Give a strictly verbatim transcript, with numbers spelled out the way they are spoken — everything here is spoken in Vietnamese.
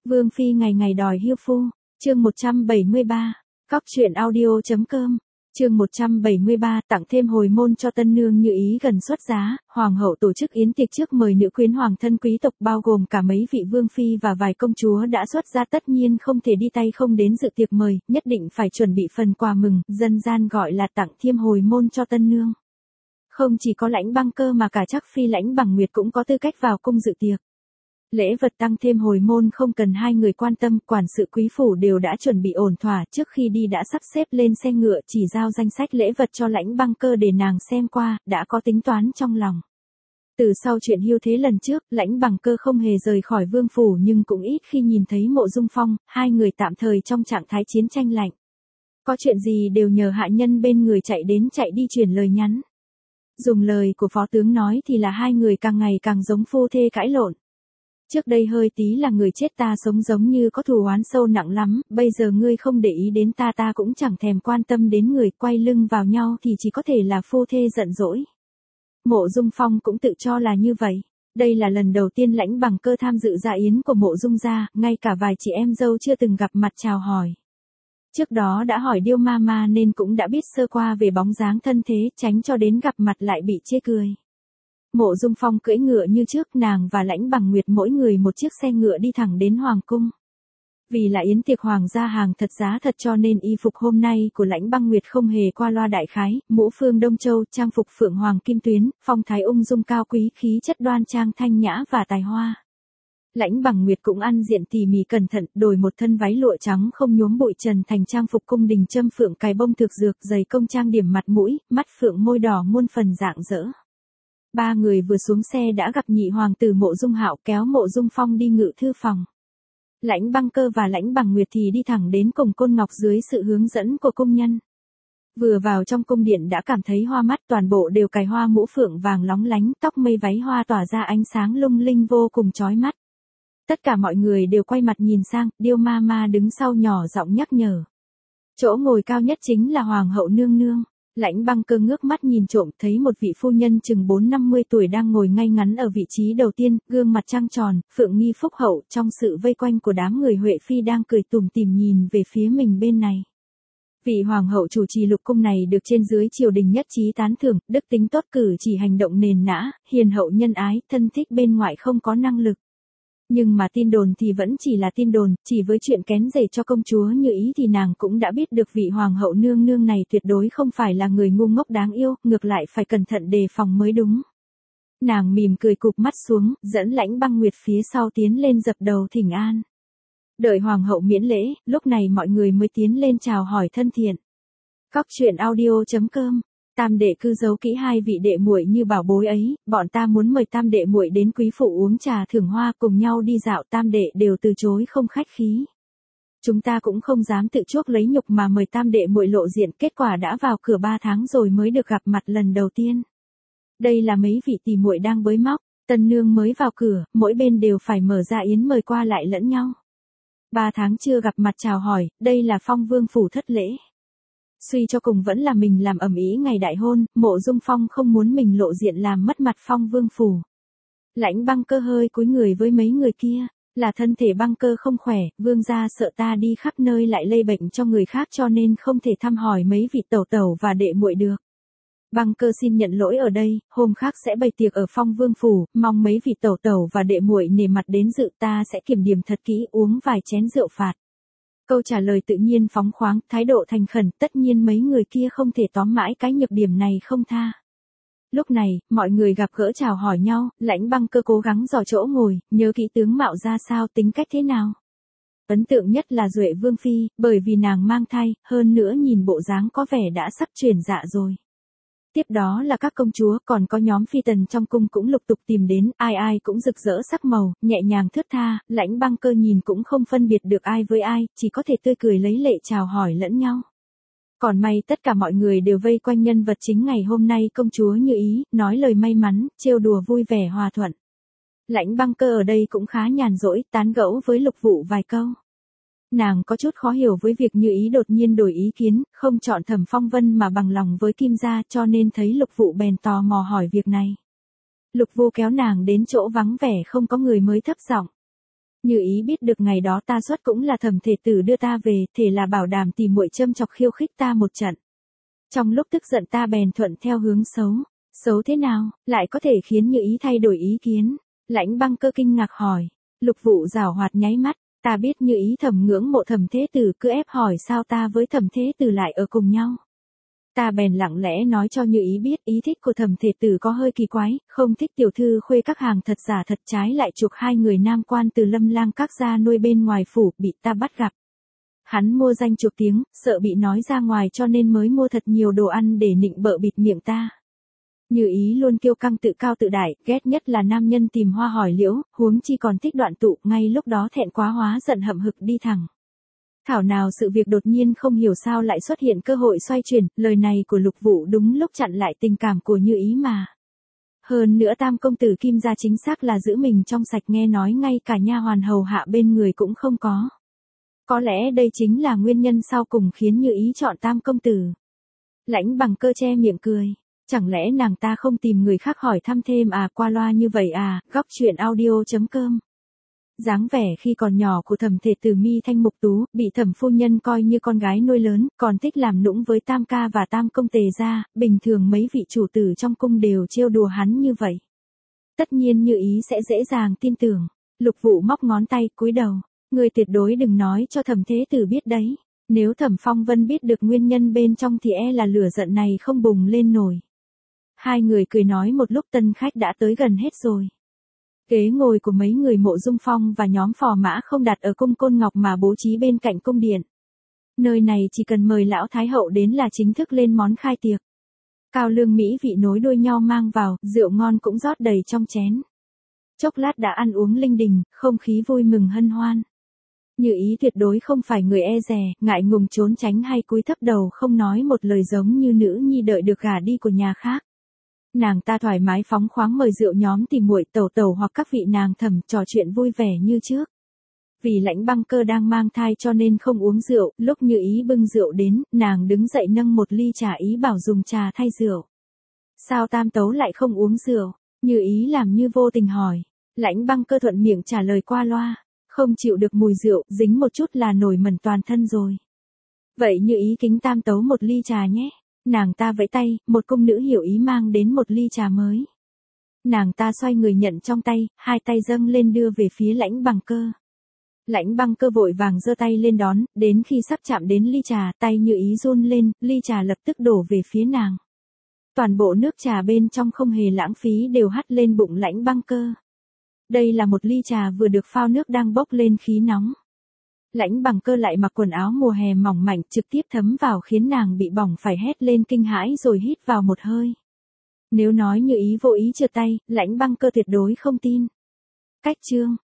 Vương phi ngày ngày đòi hiêu phu, chương một trăm bảy mươi ba, cóc truyện audio.com, chương một trăm bảy mươi ba, tặng thêm hồi môn cho tân nương Như Ý gần xuất giá, hoàng hậu tổ chức yến tiệc trước mời nữ quyến hoàng thân quý tộc bao gồm cả mấy vị vương phi và vài công chúa đã xuất gia, tất nhiên không thể đi tay không đến dự tiệc mời, nhất định phải chuẩn bị phần quà mừng, dân gian gọi là tặng thêm hồi môn cho tân nương. Không chỉ có Lãnh Băng Cơ mà cả Trắc phi Lãnh Bằng Nguyệt cũng có tư cách vào cung dự tiệc. Lễ vật tăng thêm hồi môn không cần hai người quan tâm, quản sự quý phủ đều đã chuẩn bị ổn thỏa, trước khi đi đã sắp xếp lên xe ngựa, chỉ giao danh sách lễ vật cho Lãnh Băng Cơ để nàng xem qua, đã có tính toán trong lòng. Từ sau chuyện hiêu thế lần trước, Lãnh Bằng Cơ không hề rời khỏi vương phủ nhưng cũng ít khi nhìn thấy Mộ Dung Phong, hai người tạm thời trong trạng thái chiến tranh lạnh. Có chuyện gì đều nhờ hạ nhân bên người chạy đến chạy đi truyền lời nhắn. Dùng lời của phó tướng nói thì là hai người càng ngày càng giống phu thê cãi lộn. Trước đây hơi tí là người chết ta sống giống như có thù oán sâu nặng lắm, bây giờ ngươi không để ý đến ta ta cũng chẳng thèm quan tâm đến người, quay lưng vào nhau thì chỉ có thể là phu thê giận dỗi. Mộ Dung Phong cũng tự cho là như vậy. Đây là lần đầu tiên Lãnh Bằng Cơ tham dự dạ yến của Mộ Dung gia, ngay cả vài chị em dâu chưa từng gặp mặt chào hỏi. Trước đó đã hỏi Điêu Ma Ma nên cũng đã biết sơ qua về bóng dáng thân thế, tránh cho đến gặp mặt lại bị chê cười. Mộ Dung Phong cưỡi ngựa như trước, nàng và Lãnh Bằng Nguyệt mỗi người một chiếc xe ngựa đi thẳng đến hoàng cung. Vì là yến tiệc hoàng gia hàng thật giá thật cho nên y phục hôm nay của Lãnh Băng Nguyệt không hề qua loa đại khái, mũ phương Đông Châu, trang phục phượng hoàng kim tuyến, phong thái ung dung cao quý, khí chất đoan trang thanh nhã và tài hoa. Lãnh Bằng Nguyệt cũng ăn diện tỉ mỉ cẩn thận, đổi một thân váy lụa trắng không nhuốm bụi trần thành trang phục cung đình châm phượng cài bông thực dược, giày công trang điểm mặt mũi, mắt phượng môi đỏ muôn phần rạng rỡ. Ba người vừa xuống xe đã gặp nhị hoàng tử Mộ Dung Hạo kéo Mộ Dung Phong đi ngự thư phòng. Lãnh Băng Cơ và Lãnh Bằng Nguyệt thì đi thẳng đến cổng Côn Ngọc dưới sự hướng dẫn của cung nhân. Vừa vào trong cung điện đã cảm thấy hoa mắt, toàn bộ đều cài hoa mũ phượng vàng lóng lánh, tóc mây váy hoa tỏa ra ánh sáng lung linh vô cùng chói mắt. Tất cả mọi người đều quay mặt nhìn sang, Điêu Ma Ma đứng sau nhỏ giọng nhắc nhở. Chỗ ngồi cao nhất chính là hoàng hậu nương nương. Lãnh Băng Cơ ngước mắt nhìn trộm, thấy một vị phu nhân chừng bốn năm mươi tuổi đang ngồi ngay ngắn ở vị trí đầu tiên, gương mặt trăng tròn, phượng nghi phúc hậu, trong sự vây quanh của đám người Huệ phi đang cười tủm tỉm nhìn về phía mình bên này. Vị hoàng hậu chủ trì lục cung này được trên dưới triều đình nhất trí tán thưởng, đức tính tốt, cử chỉ hành động nền nã, hiền hậu nhân ái, thân thích bên ngoại không có năng lực. Nhưng mà tin đồn thì vẫn chỉ là tin đồn, chỉ với chuyện kén rể cho công chúa Như Ý thì nàng cũng đã biết được vị hoàng hậu nương nương này tuyệt đối không phải là người ngu ngốc đáng yêu, ngược lại phải cẩn thận đề phòng mới đúng. Nàng mỉm cười cụp mắt xuống, dẫn Lãnh Băng Nguyệt phía sau tiến lên dập đầu thỉnh an. Đợi hoàng hậu miễn lễ, lúc này mọi người mới tiến lên chào hỏi thân thiện. Cóc truyện audio.com. Tam đệ cứ giấu kỹ hai vị đệ muội như bảo bối ấy, bọn ta muốn mời tam đệ muội đến quý phụ uống trà thưởng hoa cùng nhau đi dạo, tam đệ đều từ chối không khách khí. Chúng ta cũng không dám tự chuốc lấy nhục mà mời tam đệ muội lộ diện, kết quả đã vào cửa ba tháng rồi mới được gặp mặt lần đầu tiên. Đây là mấy vị tỷ muội đang bới móc, tân nương mới vào cửa, mỗi bên đều phải mở ra yến mời qua lại lẫn nhau. Ba tháng chưa gặp mặt chào hỏi, đây là Phong vương phủ thất lễ. Suy cho cùng vẫn là mình làm ầm ĩ ngày đại hôn, Mộ Dung Phong không muốn mình lộ diện làm mất mặt Phong vương phủ. Lãnh Băng Cơ hơi cúi người với mấy người kia, là thân thể Băng Cơ không khỏe, vương gia sợ ta đi khắp nơi lại lây bệnh cho người khác cho nên không thể thăm hỏi mấy vị tẩu tẩu và đệ muội được. Băng Cơ xin nhận lỗi ở đây, hôm khác sẽ bày tiệc ở Phong vương phủ, mong mấy vị tẩu tẩu và đệ muội nể mặt đến dự, ta sẽ kiểm điểm thật kỹ, uống vài chén rượu phạt. Câu trả lời tự nhiên phóng khoáng, thái độ thành khẩn, tất nhiên mấy người kia không thể tóm mãi cái nhược điểm này không tha. Lúc này, mọi người gặp gỡ chào hỏi nhau, Lãnh Băng Cơ cố gắng dò chỗ ngồi, nhớ kỹ tướng mạo ra sao, tính cách thế nào. Ấn tượng nhất là Duệ Vương Phi, bởi vì nàng mang thai, hơn nữa nhìn bộ dáng có vẻ đã sắp chuyển dạ rồi. Tiếp đó là các công chúa, còn có nhóm phi tần trong cung cũng lục tục tìm đến, ai ai cũng rực rỡ sắc màu, nhẹ nhàng thướt tha, Lãnh Băng Cơ nhìn cũng không phân biệt được ai với ai, chỉ có thể tươi cười lấy lệ chào hỏi lẫn nhau. Còn may tất cả mọi người đều vây quanh nhân vật chính ngày hôm nay công chúa Như Ý, nói lời may mắn, trêu đùa vui vẻ hòa thuận. Lãnh Băng Cơ ở đây cũng khá nhàn rỗi, tán gẫu với Lục Vụ vài câu. Nàng có chút khó hiểu với việc Như Ý đột nhiên đổi ý kiến, không chọn Thẩm Phong Vân mà bằng lòng với Kim gia, cho nên thấy Lục Vụ bèn tò mò hỏi việc này. Lục Vô kéo nàng đến chỗ vắng vẻ không có người mới thấp giọng. Như ý biết được ngày đó ta xuất cũng là Thẩm thể tử đưa ta về, thể là bảo đảm tìm muội châm chọc khiêu khích ta một trận. Trong lúc tức giận ta bèn thuận theo hướng xấu. Xấu thế nào, lại có thể khiến Như ý thay đổi ý kiến? Lãnh Băng Cơ kinh ngạc hỏi. Lục Vụ giảo hoạt nháy mắt, ta biết Như ý thầm ngưỡng mộ Thẩm thế tử, cứ ép hỏi sao ta với Thẩm thế tử lại ở cùng nhau. Ta bèn lặng lẽ nói cho Như ý biết ý thích của Thẩm thể tử có hơi kỳ quái, không thích tiểu thư khuê các hàng thật giả thật, trái lại chuộc hai người nam quan từ Lâm Lang các gia nuôi bên ngoài phủ, bị ta bắt gặp. Hắn mua danh chuộc tiếng, sợ bị nói ra ngoài cho nên mới mua thật nhiều đồ ăn để nịnh bợ bịt miệng ta. Như ý luôn kiêu căng tự cao tự đại, ghét nhất là nam nhân tìm hoa hỏi liễu, huống chi còn thích đoạn tụ, ngay lúc đó thẹn quá hóa giận hậm hực đi thẳng. Thảo nào sự việc đột nhiên không hiểu sao lại xuất hiện cơ hội xoay chuyển, lời này của Lục Vụ đúng lúc chặn lại tình cảm của Như ý mà. Hơn nữa Tam công tử Kim gia chính xác là giữ mình trong sạch, nghe nói ngay cả nha hoàn hầu hạ bên người cũng không có. Có lẽ đây chính là nguyên nhân sau cùng khiến Như ý chọn Tam công tử. Lãnh Bằng Cơ che miệng cười. Chẳng lẽ nàng ta không tìm người khác hỏi thăm thêm à, qua loa như vậy à? Góc truyện audio chấm com. Dáng vẻ khi còn nhỏ của Thẩm thể tử mi thanh mục tú, bị Thẩm phu nhân coi như con gái nuôi lớn, còn thích làm nũng với Tam ca và Tam công tề gia, bình thường mấy vị chủ tử trong cung đều trêu đùa hắn như vậy. Tất nhiên Như ý sẽ dễ dàng tin tưởng. Lục Vụ móc ngón tay, cúi đầu. Người tuyệt đối đừng nói cho Thẩm thế tử biết đấy. Nếu Thẩm Phong Vân biết được nguyên nhân bên trong thì e là lửa giận này không bùng lên nổi. Hai người cười nói một lúc, tân khách đã tới gần hết rồi. Ghế ngồi của mấy người Mộ Dung Phong và nhóm phò mã không đặt ở cung Côn Ngọc mà bố trí bên cạnh cung điện. Nơi này chỉ cần mời lão thái hậu đến là chính thức lên món khai tiệc. Cao lương mỹ vị nối đuôi nhau mang vào, rượu ngon cũng rót đầy trong chén. Chốc lát đã ăn uống linh đình, không khí vui mừng hân hoan. Như ý tuyệt đối không phải người e dè, ngại ngùng trốn tránh hay cúi thấp đầu không nói một lời giống như nữ nhi đợi được gả đi của nhà khác. Nàng ta thoải mái phóng khoáng mời rượu nhóm tìm muội tẩu tẩu hoặc các vị nàng thẩm, trò chuyện vui vẻ như trước. Vì Lãnh Băng Cơ đang mang thai cho nên không uống rượu, lúc Như ý bưng rượu đến, nàng đứng dậy nâng một ly trà ý bảo dùng trà thay rượu. Sao Tam tấu lại không uống rượu? Như ý làm như vô tình hỏi. Lãnh Băng Cơ thuận miệng trả lời qua loa. Không chịu được mùi rượu, dính một chút là nổi mẩn toàn thân rồi. Vậy Như ý kính Tam tấu một ly trà nhé. Nàng ta vẫy tay, một cung nữ hiểu ý mang đến một ly trà mới. Nàng ta xoay người nhận trong tay, hai tay dâng lên đưa về phía Lãnh Bằng Cơ. Lãnh Băng Cơ vội vàng giơ tay lên đón, đến khi sắp chạm đến ly trà, tay Như ý run lên, ly trà lập tức đổ về phía nàng. Toàn bộ nước trà bên trong không hề lãng phí đều hắt lên bụng Lãnh Băng Cơ. Đây là một ly trà vừa được phao nước đang bốc lên khí nóng. Lãnh Bằng Cơ lại mặc quần áo mùa hè mỏng mảnh trực tiếp thấm vào khiến nàng bị bỏng phải hét lên kinh hãi rồi hít vào một hơi. Nếu nói Như ý vô ý trượt tay, Lãnh Băng Cơ tuyệt đối không tin. Cách chương